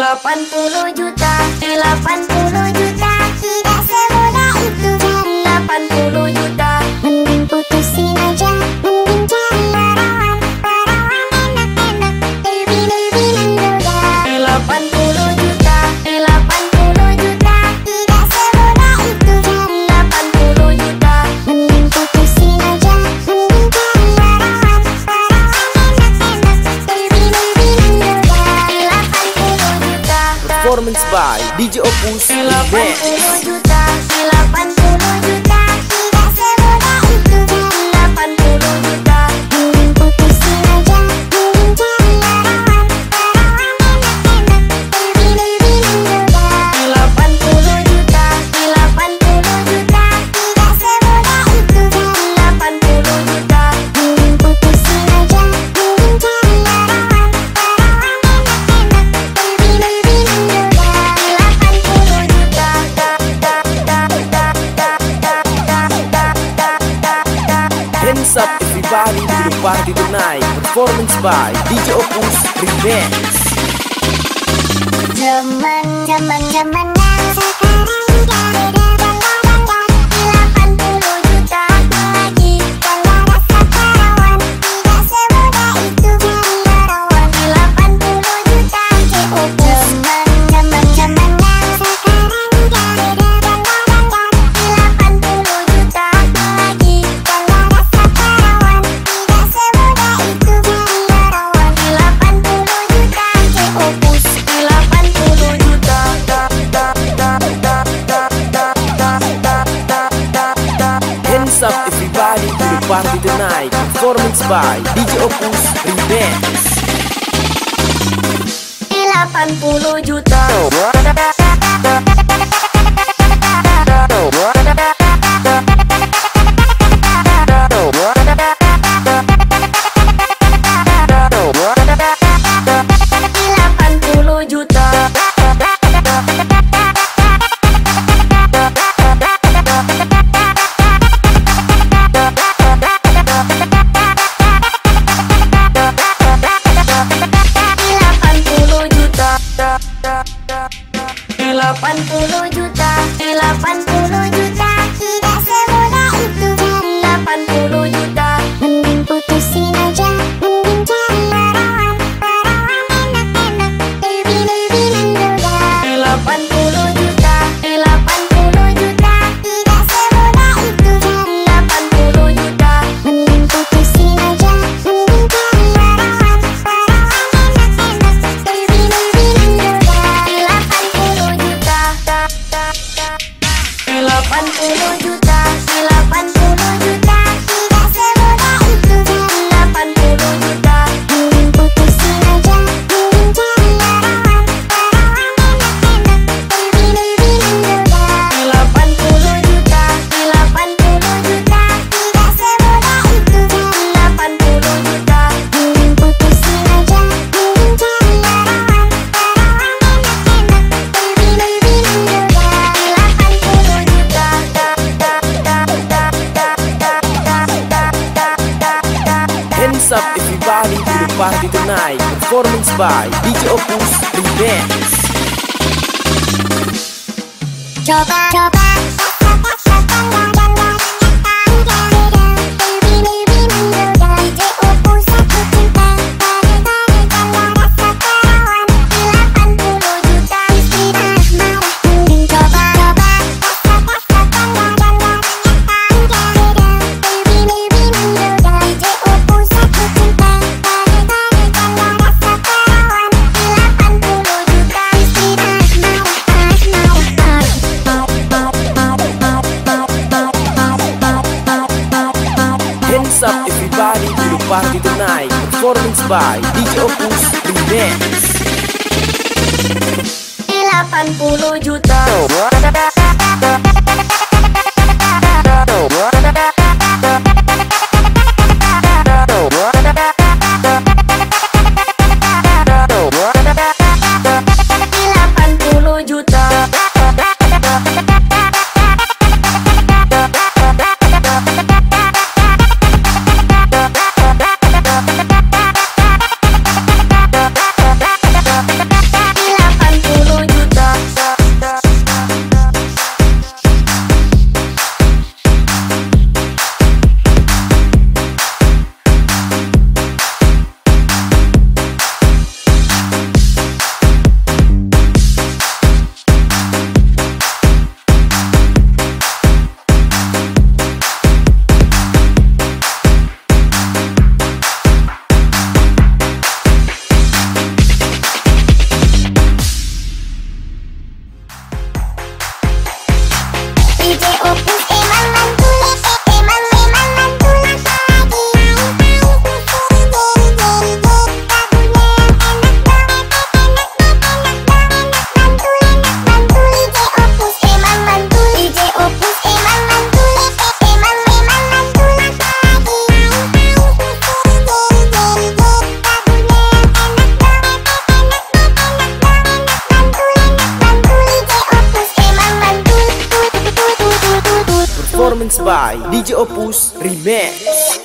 80 juta, 80 juta, tidak semudah itu. 80 juta, mending putusin aja, mending cari perawan, perawan enak-enak, lebih-lebih menggoda. 80 juta, 80 juta, tidak semudah itu. 80 juta, mending putusin aja, mending cari perawan, perawan enak-enak, lebih-lebih menggoda. 80 juta, Performance by DJ Opus Remix. 80 juta, 80 juta, tidak semudah itu. 80 juta, mending putusin aja, mending cari perawan, perawan enak-enak, lebih-lebih menggoda. 80 juta, 80 juta, tidak semudah itu. 80 juta, mending putusin aja, mending cari perawan, perawan enak-enak, lebih-lebih menggoda. 80 juta, Hands up everybody to the party tonight. Performance by DJ Opus Remix. Zaman now sekarang udah beda bangga-bangga. 80 juta lagi kalau rasa perawan, tidak semudah itu cari perawan. 80 juta cukup. Zaman now sekarang udah beda bangga-bangga. 80 juta lagi kalau rasa perawan, tidak semudah itu cari perawan. 80 juta cukup. 80 juta. Hands up everybody to the party tonight. Performance by DJ Opus Remix. 80 juta. Tidak semudah itu cari 80 juta, mending putusin aja, mending cari perawan, perawan enak-enak, lebih-lebih menggoda. 80 juta, 80 juta, tidak semudah itu cari 80 juta, mending putusin aja, mending cari perawan, perawan enak-enak, lebih-lebih menggoda. 80 juta. 80 juta, 80 juta, tidak semudah itu cari 80 juta, mending putusin aja, mending cari perawan, perawan enak-enak, lebih-lebih menggoda. 80 juta, 80 juta, tidak semudah itu cari 80 juta, mending putusin aja, mending cari perawan, perawan enak-enak, lebih-lebih menggoda. 80 juta. Hands up everybody to the party tonight. Performance by DJ Opus Remix. Coba Hands up everybody to the party tonight. Performance by DJ Opus Remix. 80 juta. by DJ Opus Remix.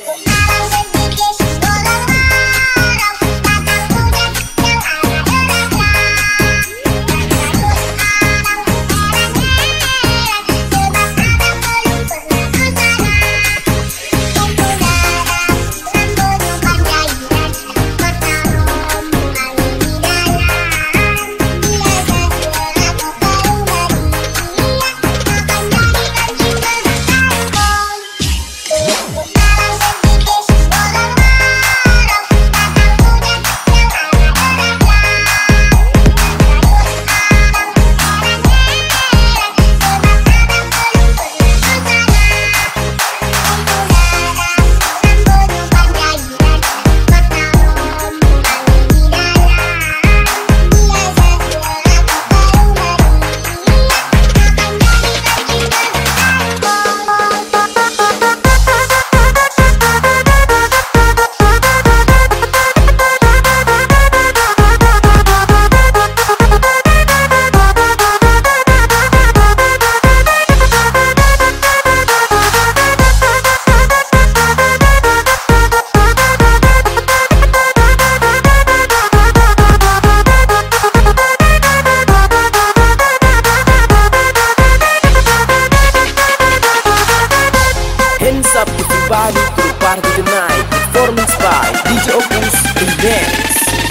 Hands up everybody to the party tonight. Performance by DJ Opus Remix.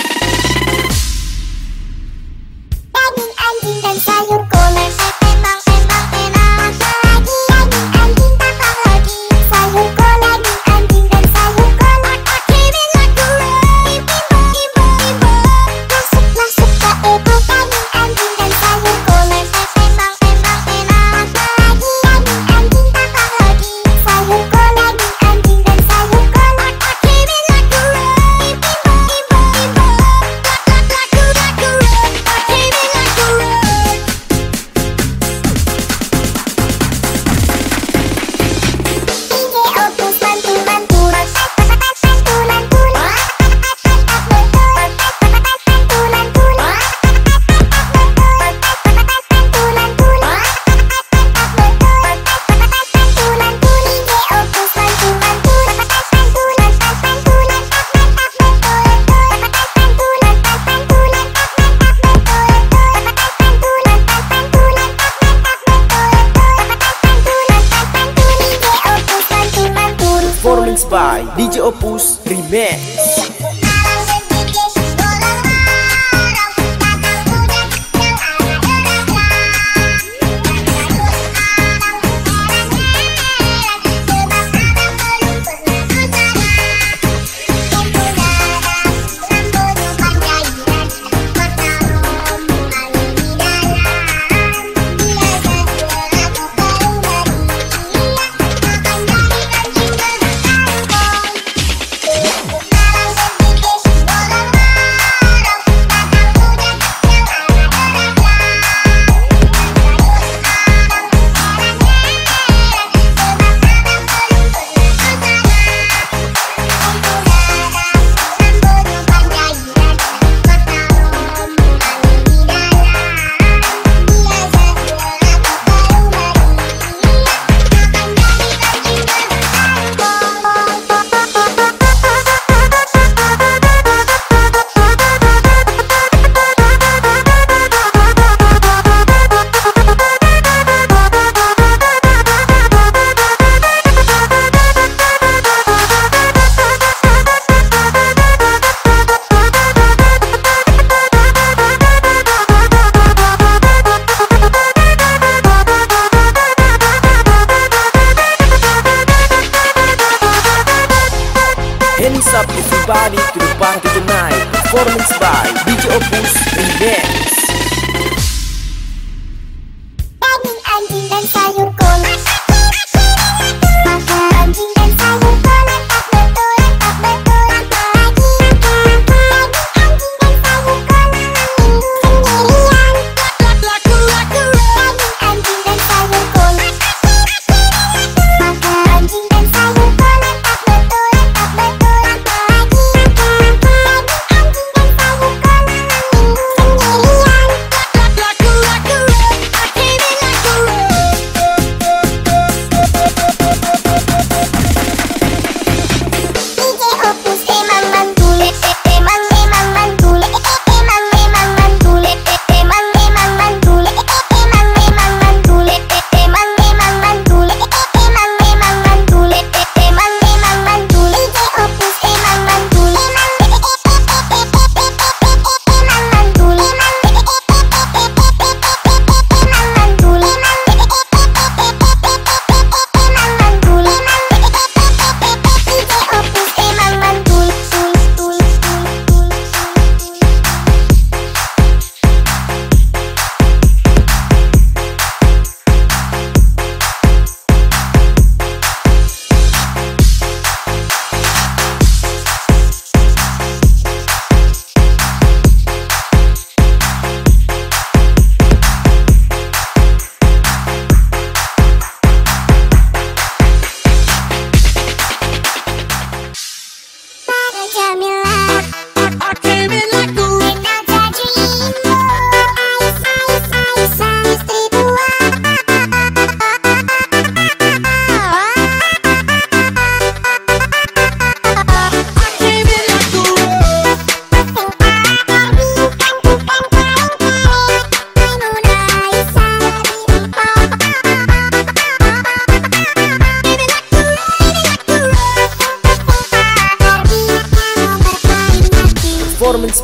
Daging anjing dan sayur kolen emang enak. Lagi daging anjing tambah lagi sayur kolen. Daging anjing dan sayur kolen. Give it like a rain, ibo. Masuk ke ego. Daging anjing dan sayur kolen emang enak. Lagi daging anjing tambah lagi sayur kolen. Daging anjing dan sayur kolen. Give it like a rain, ibo. Like a rain. Give it like a rain. DJ Opus bantu Performance by DJ Opus Remix.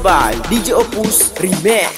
by DJ Opus Remix.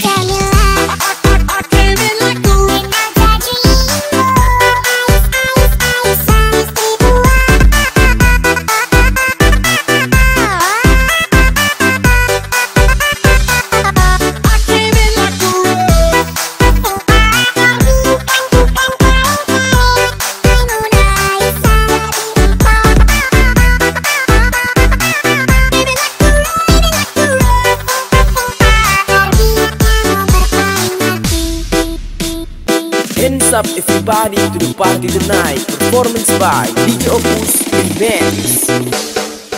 Hands up everybody to the party tonight. Performance by DJ Opus Remix.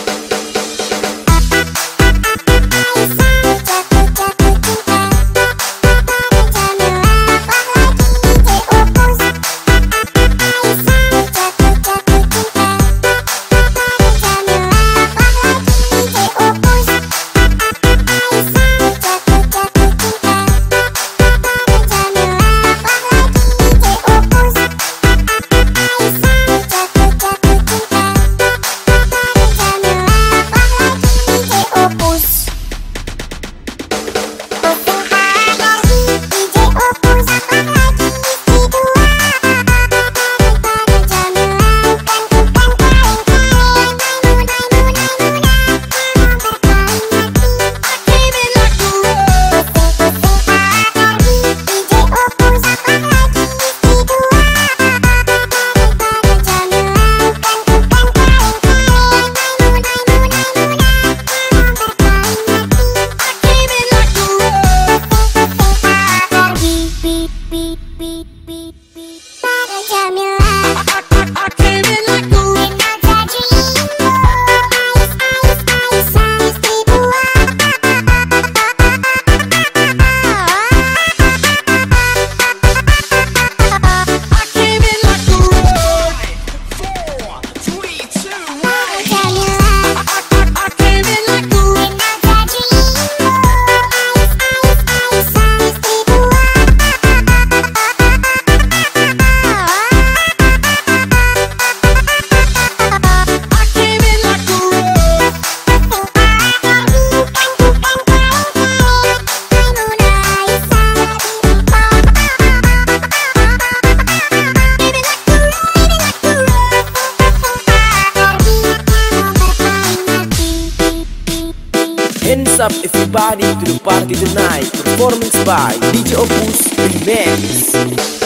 Hands up everybody to the party tonight. Performance by DJ Opus Remix.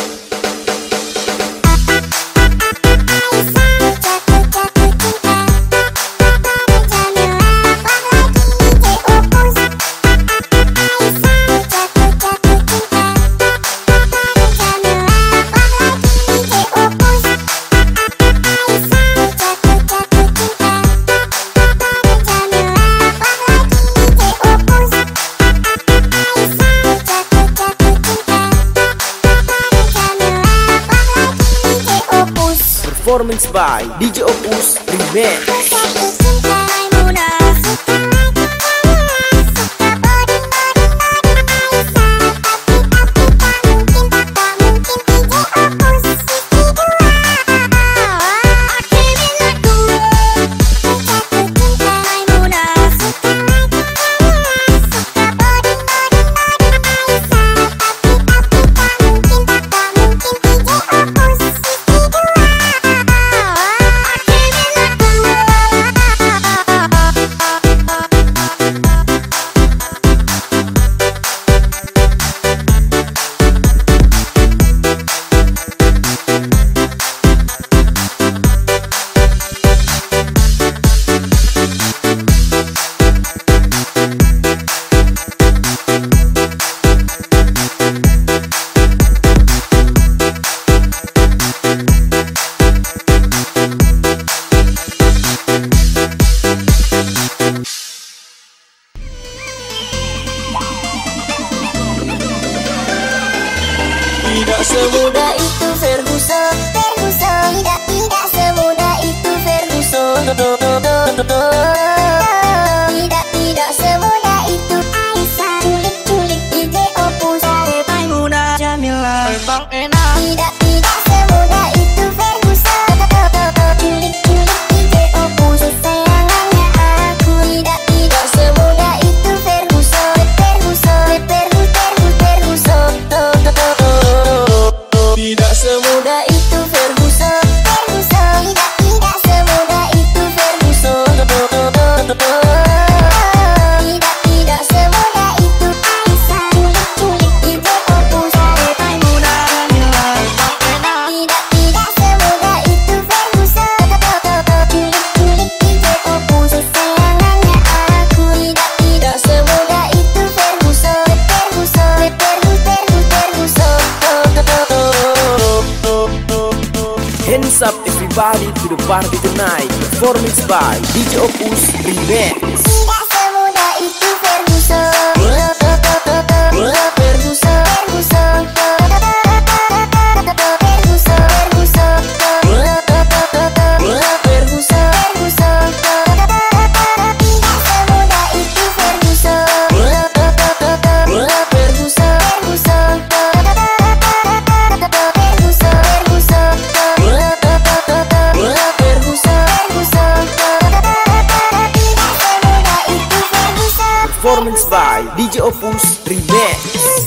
Performance by DJ Opus Remix. Tidak semudah itu Ferguson, tidak semudah itu Ferguson. Tidak semudah itu Aisyah. Culik DJ Opus Maimunah Jamila Bang Enak. Tidak semudah itu Ferguson. Culik DJ Opus kesayangannya aku. Tidak semudah itu Ferguson. Hands up everybody to the party tonight. Performance by DJ Opus Remix. Tidak semudah itu Ferguson. Ferguson. Performance by DJ Opus Remix.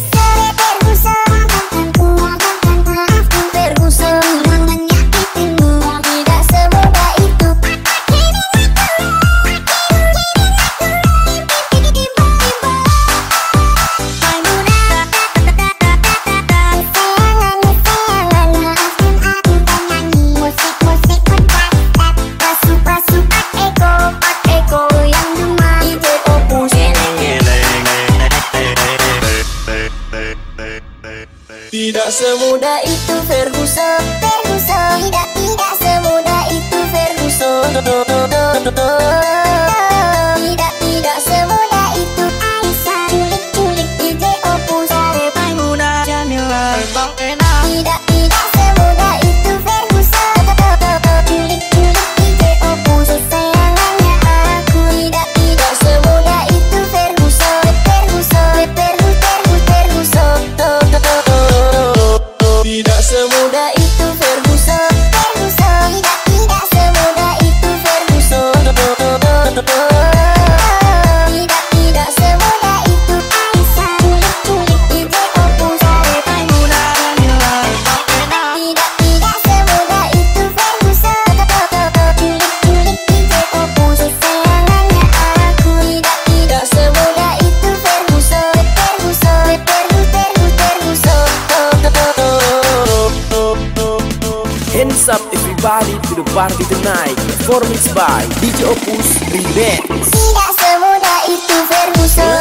Tidak semudah itu Ferguson. Tidak semudah itu Ferguson. Tidak semudah itu Aisyah. Culik DJ Opus Maimuna Jamila Bang Ena. Tidak semudah itu Ferguson. Culik DJ Opus sayangannya aku. Tidak semudah itu Ferguson. Tidak semudah itu Ferguson. Tidak semudah itu Ferguson. Tidak semudah itu Aisyah. Culik DJ Opus Maimuna Jamila Bang Ena. Tidak semudah itu Ferguson. Culik DJ Opus sayangannya aku. Tidak semudah itu Ferguson. Hands up everybody to the party tonight. Performance by DJ Opus Remix. Tidak semudah itu Ferguson.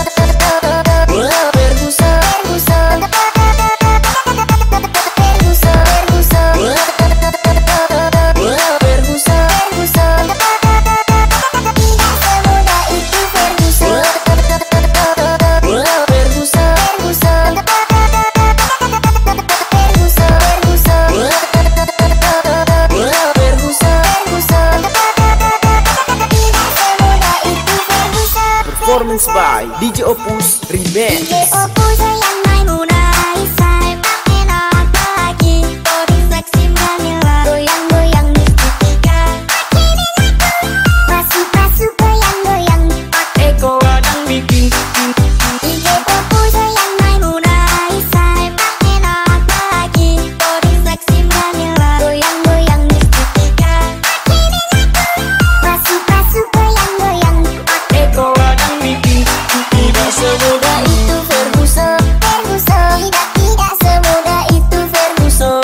Performance by DJ Opus Remix. DJ Opus yang Maimuna Aisyah. Emang enak lagi. Body seksi Jamila. Goyang-goyang mistika. Masuk goyang-goyang. Eko kadang bikin DJ Opus yang Maimuna Aisyah. Emang enak lagi. Body seksi Jamila. Goyang-goyang mistika. Masuk goyang-goyang. Eko kadang bikin. Tidak semudah itu Ferguson. Tidak semudah itu Ferguson.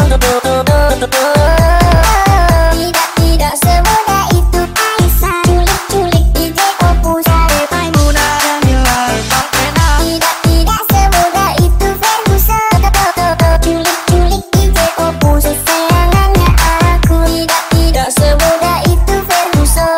Tidak semudah itu Aisyah. Culik DJ Opus Maimuna Jamila Bang Ena. Tidak semudah itu Ferguson. Culik DJ Opus sayangannya aku. Tidak semudah itu Ferguson.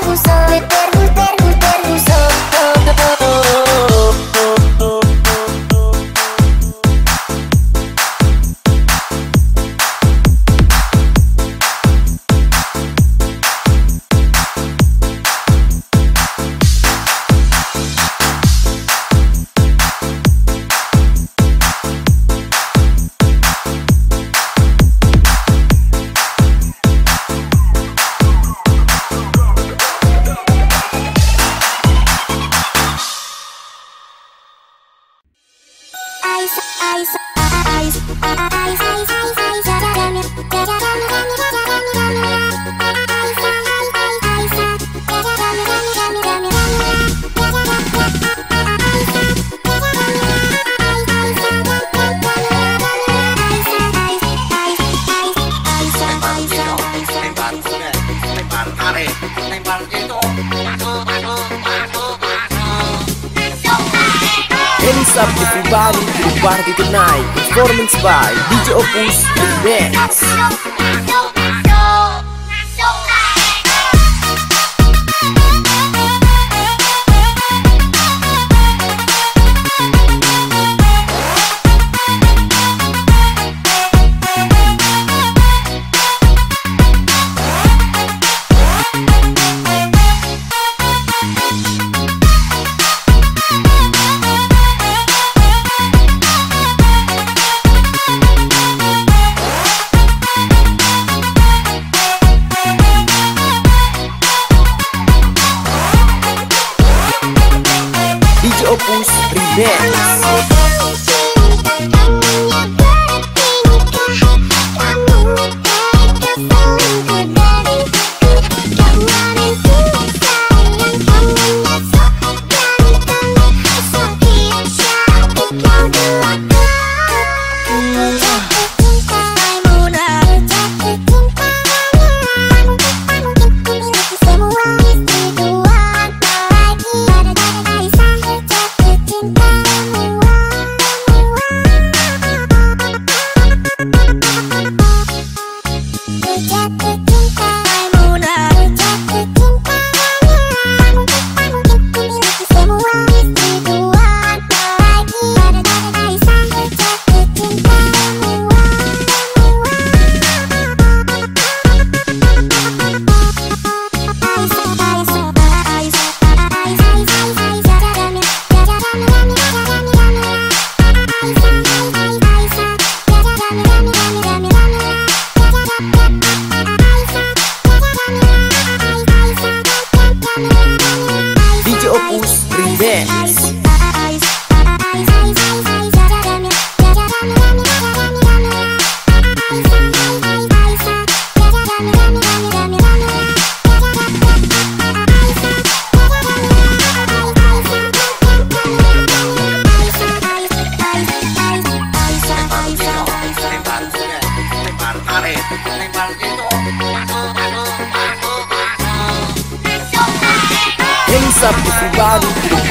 Hands up everybody to the party tonight. Performance by DJ Opus Remix.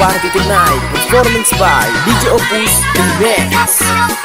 party tonight. Performance by DJ Opus Remix.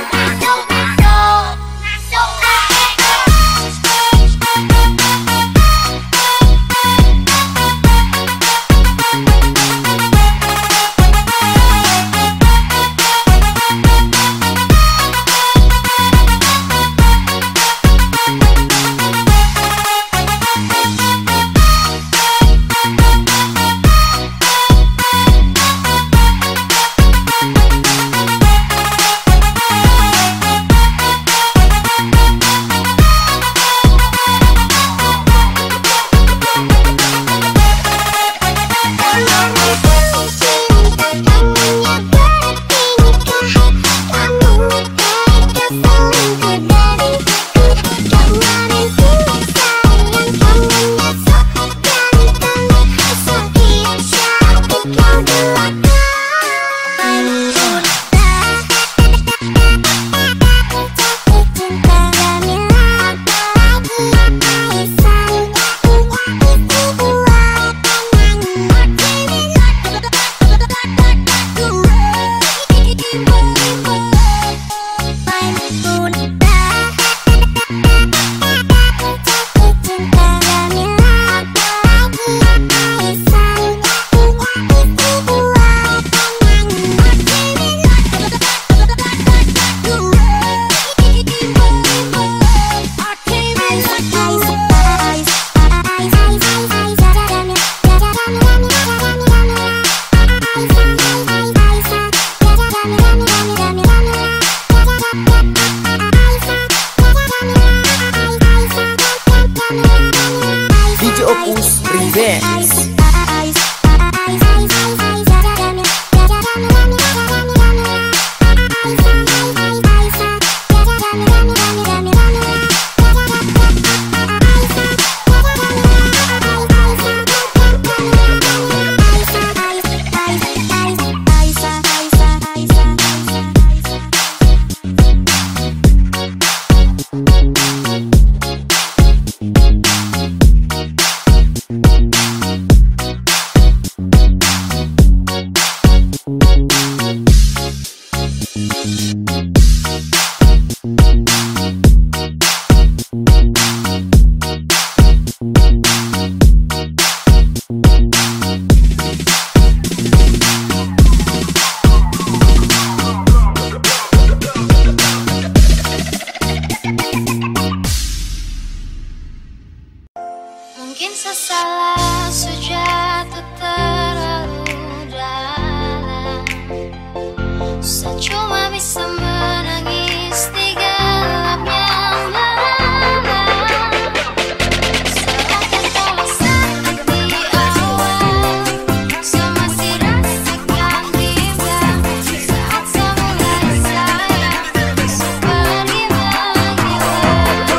DJ Opus Remix. Mungkin sesalah sejatuh terlalu dalam, saya cuma bisa menangis di gelapnya malam. Salahkan kalau sakit di awal, saya masih rasakan bimbang saat saya mulai sayang seperti menghilang.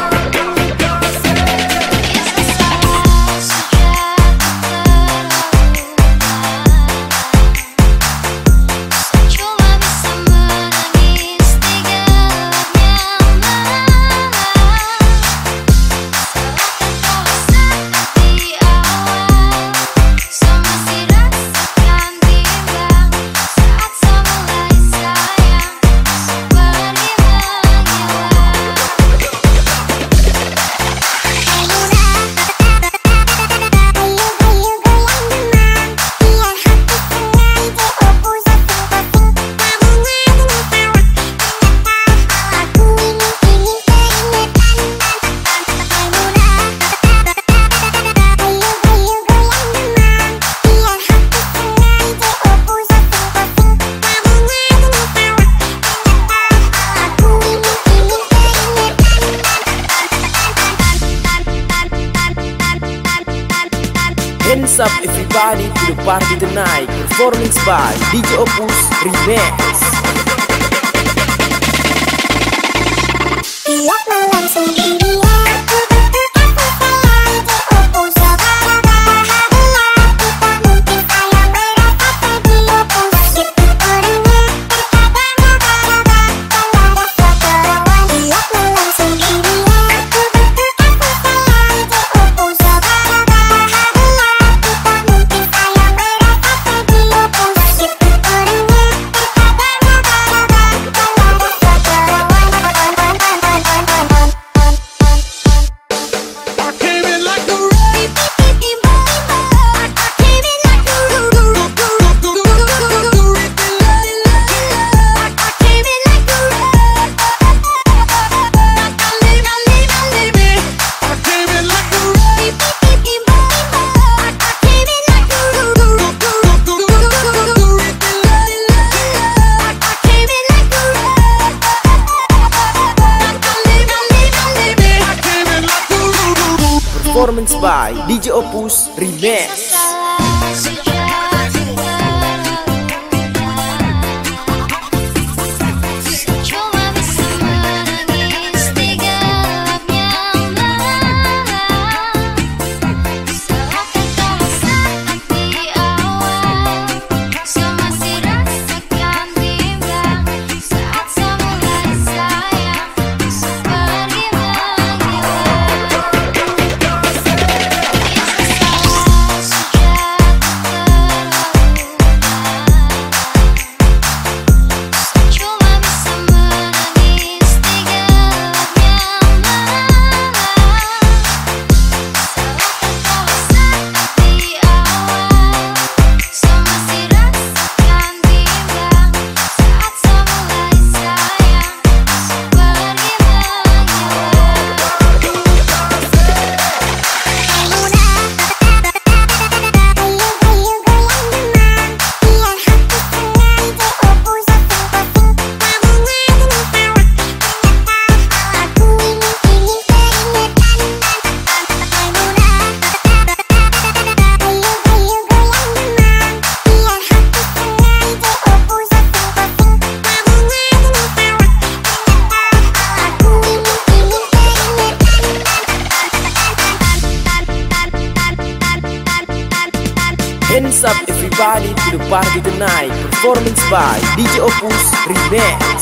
Hands up everybody to the party tonight. Performance by DJ Opus Remix. Tiap malam sendirian. performance by DJ Opus Remix. Hands up everybody to the party tonight. Performance by DJ Opus Remix.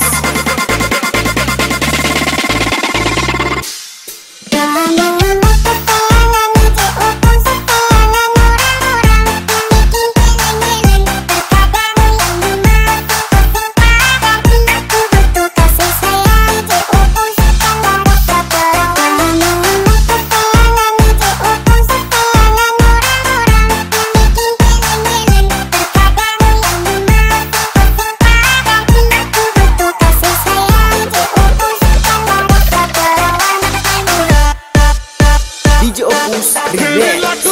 DJ Opus Remix.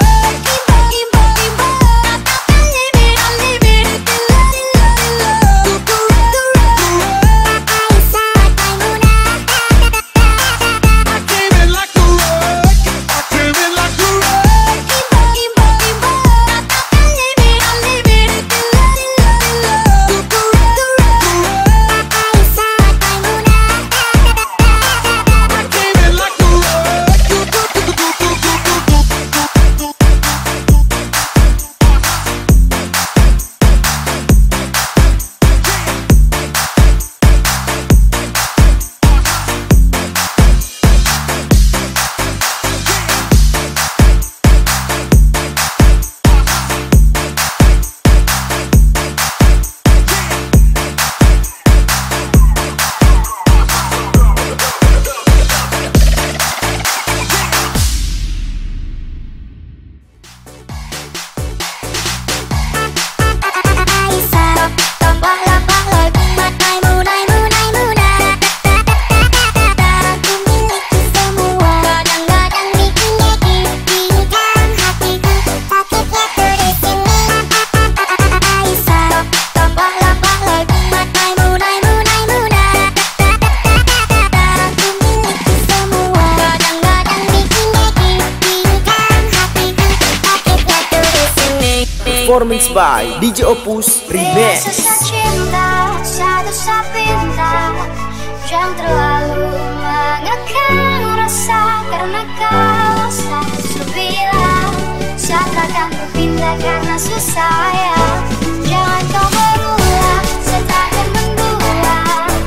Performance by DJ Opus Remix. Cinta, satu sapinta, jangan terlalu mengekang rasa, karena kalau saya bilang saat akan berpindah karena susah ya. Jangan kau berulang, saya takkan mendua.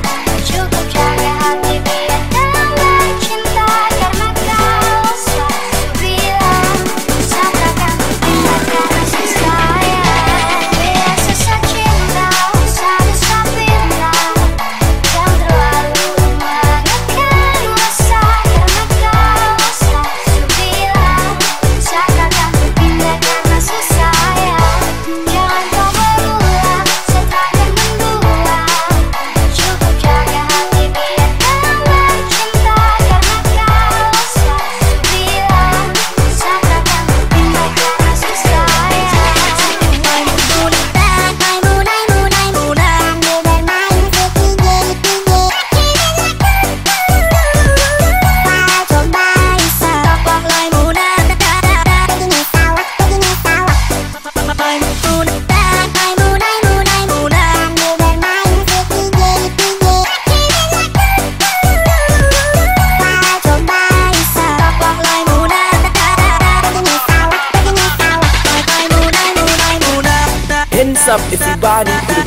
Cukup jaga hati biar tambah cinta, karena kalau saya bilang saat akan berpindah karena susah. Jangan kau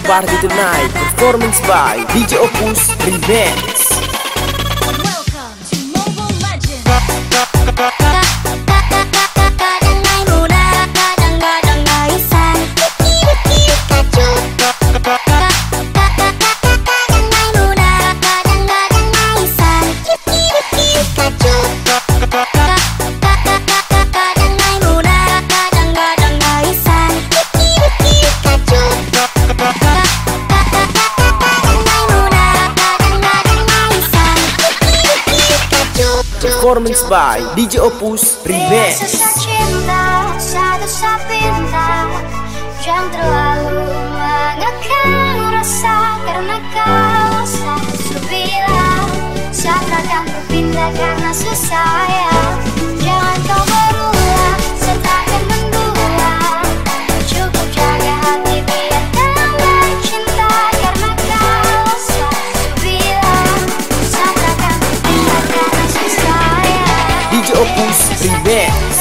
party tonight. Performance by DJ Opus Remix. Welcome to Mobile Legends. Kadang-kadang muda, kadang-kadang gelisah. Pikachu. Kadang-kadang muda, kadang-kadang gelisah. Pikachu. Kadang-kadang muda, kadang-kadang gelisah. Pikachu. Performance by DJ Opus Remix. Sesat cinta, satu pinta, jangan terlalu mengekang rasa karena kau selalu bilang saat akan berpindah karena susah ya. Jangan kau berulang, saat akan mendulang. Cukup jaga hati biar tambah cinta karena kau selalu bilang saat akan berpindah karena susah ya. DJ Opus Remix.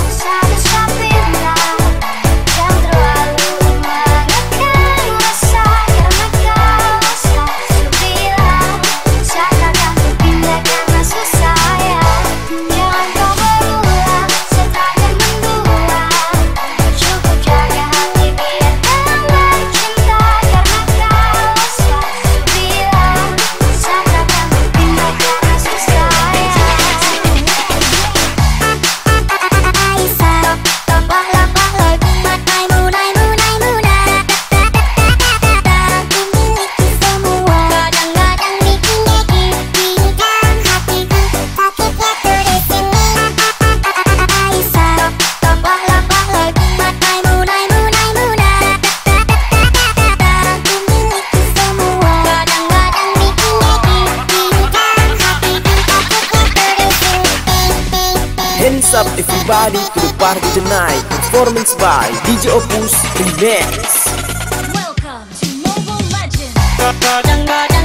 Hands up everybody to the party tonight. Performance by DJ Opus Remix. Welcome to Mobile Legends. Kadang-kadang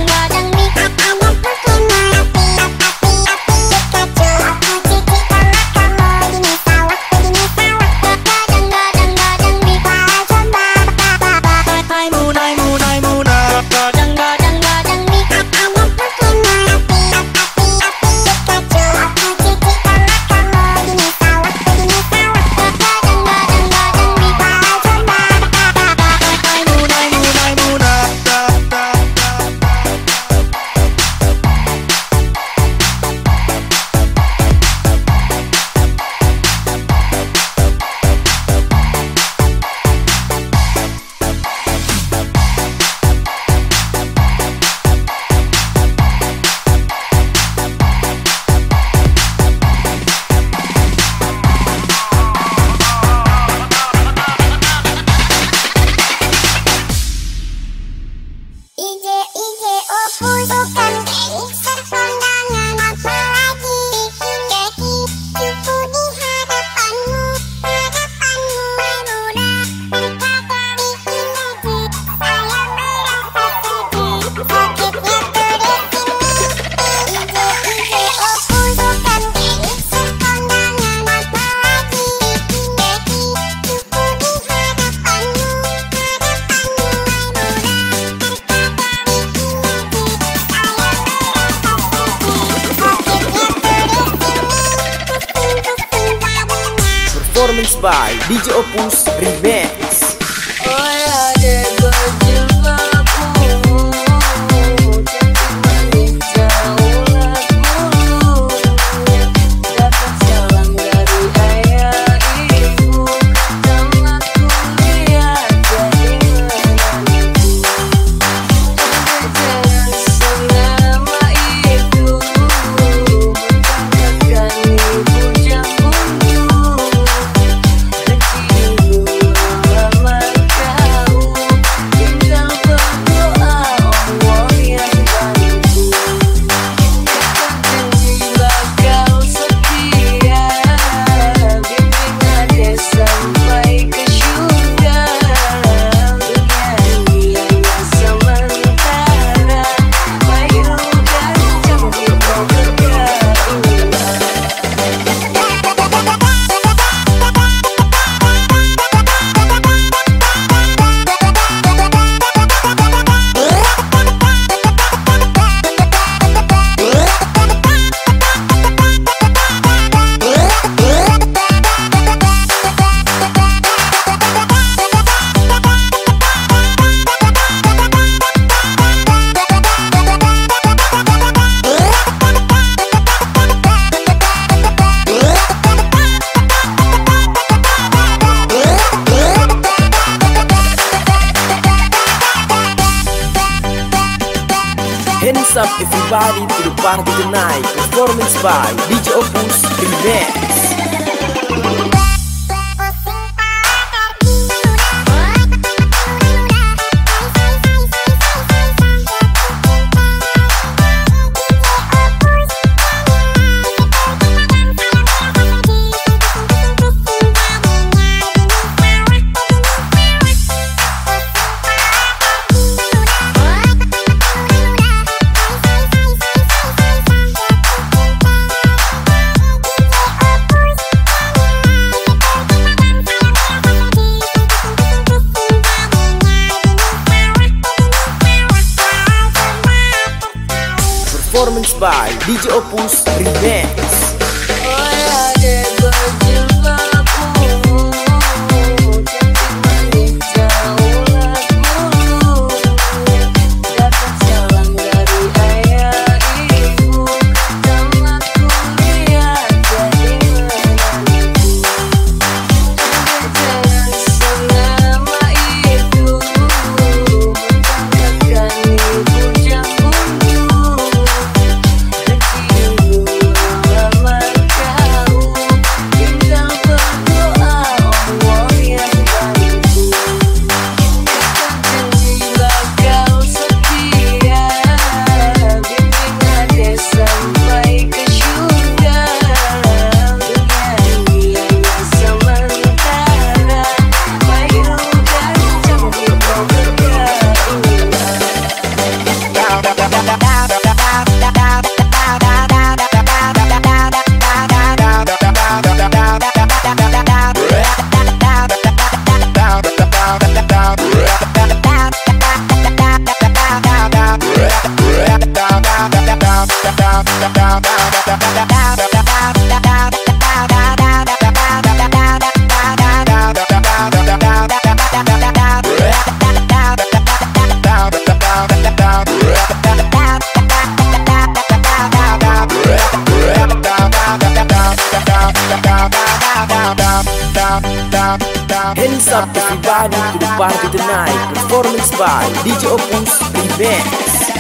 Performance by DJ Opus Remix. Hands up everybody to the party tonight. Performance by DJ Opus Remix. Performance by DJ Opus Remix. Hands up everybody to the party tonight. Performance by DJ Opus Remix.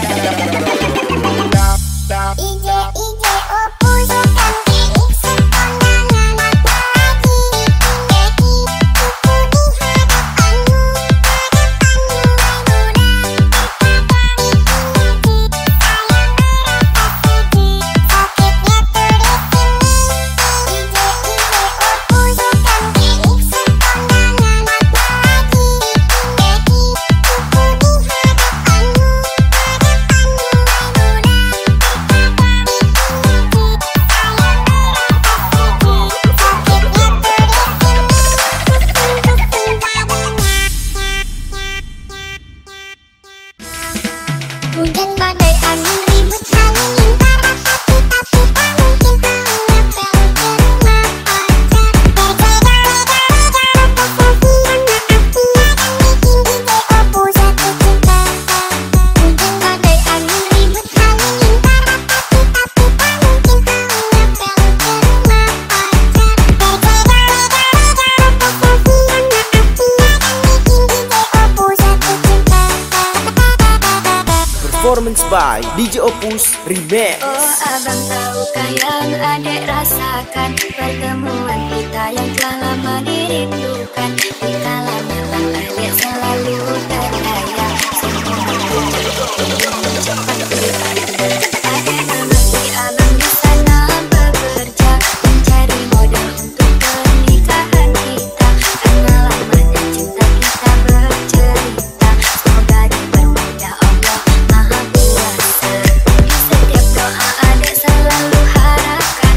Hujan badai angin ribut halilintar tapi tak mungkin kau ngepel ke rumah pacar. Gara-gara kesian maaf tiada bikin DJ Opus jatuh cinta. Hujan badai angin ribut halilintar tapi tak mungkin kau ngepel ke rumah pacar. Gara-gara kesian maaf tiada bikin DJ Opus jatuh cinta. Performance by DJ Opus Remix. Oh abang tahukah yang adek rasakan, pertemuan kita yang telah lama dirindukan. Di kala malam adek selalu terbayang, semua ingin cepat bertemu. Adek mengerti abang di sana bekerja, mencari modal untuk pernikahan kita. Karena lamanya cinta kita bercerita, semoga dipermudah Allah Maha Kuasa. Di setiap doa adek selalu harapkan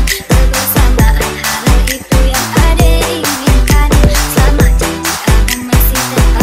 kebersamaan, halal itu yang adek inginkan. Selama janji abang masih tetap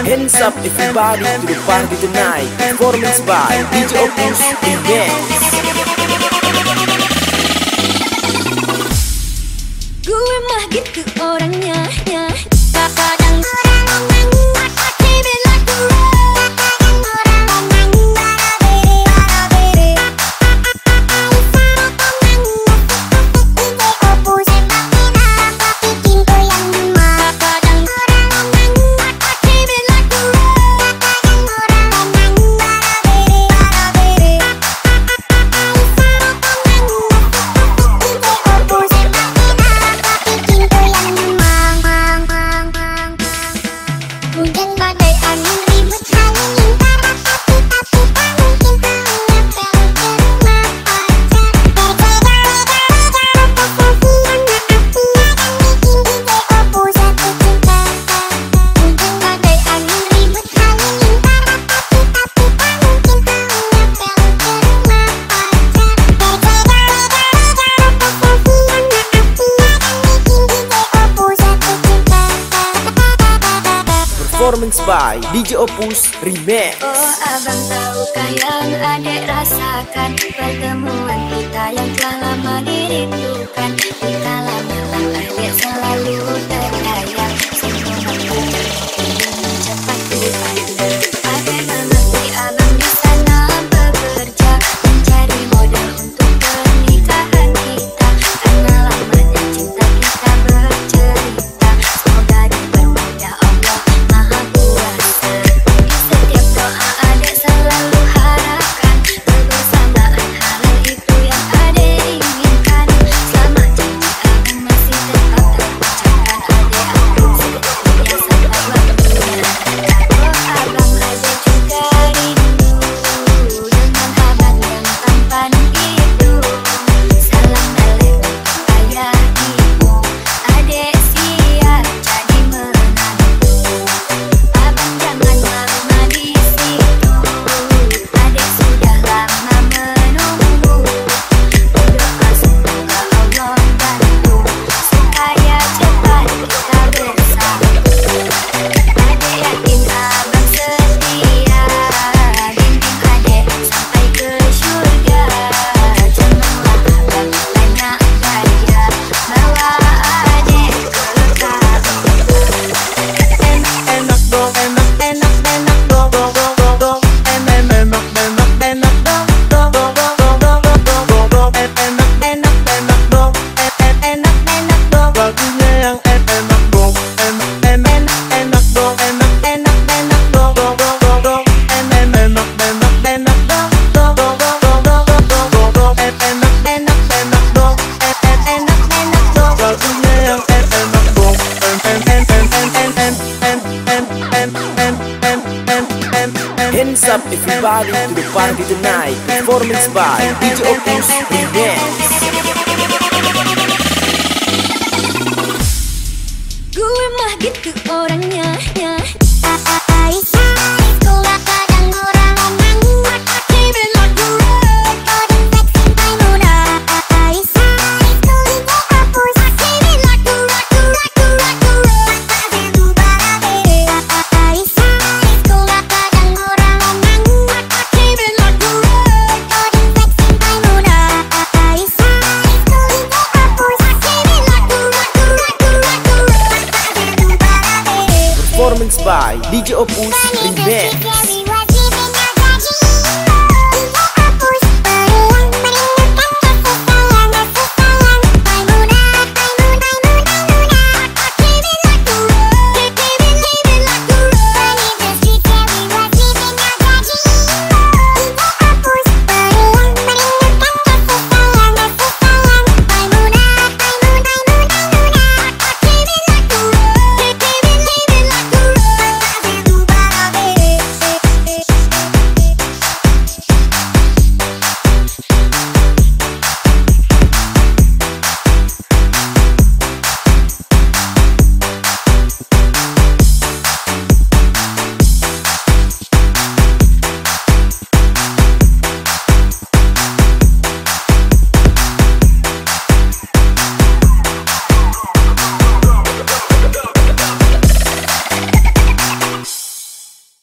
Hands up everybody to the party tonight. Performance by DJ Opus Remix. Gue mah gitu orangnya, kadang Performance by DJ Opus Remix. oh abang tahukah yang adek rasakan, pertemuan kita yang telah lama dirindukan. Di kala malam adek selalu terbayang, semua ingin cepat dipandu. Adek mengerti abang di sana bekerja, mencari modal untuk pernikahan kita. Karena lamanya cinta kita bercerita, semoga dipermudah Allah Maha Kuasa. Di setiap doa adek selalu harapkan kebersamaan, halal itu yang adek inginkan. Selama janji abang masih tetap terucapkan, adek aku setia sampai waktunya. Oh abang adek juga rindu dengan abang yang tampan itu. Salam balik ayah ibu, adek siap jadi menantu. Abang jangan lama di situ, adek sudah lama menunggu. Berdoa semoga Allah bantu, supaya cepat kita bersatu. Adek yakin abang setia, bimbing adek sampai ke surga. Janganlah abang tanya gaya, bawa adek ke Ka'bah. Enak dong, enak dong, enak dong, lagunya yang enak dong, enak dong, lagunya yang enak dong. Hands up everybody to the party tonight. Performance by DJ Opus Remix. Gue mah gitu orangnya, Performance by DJ Opus Remix.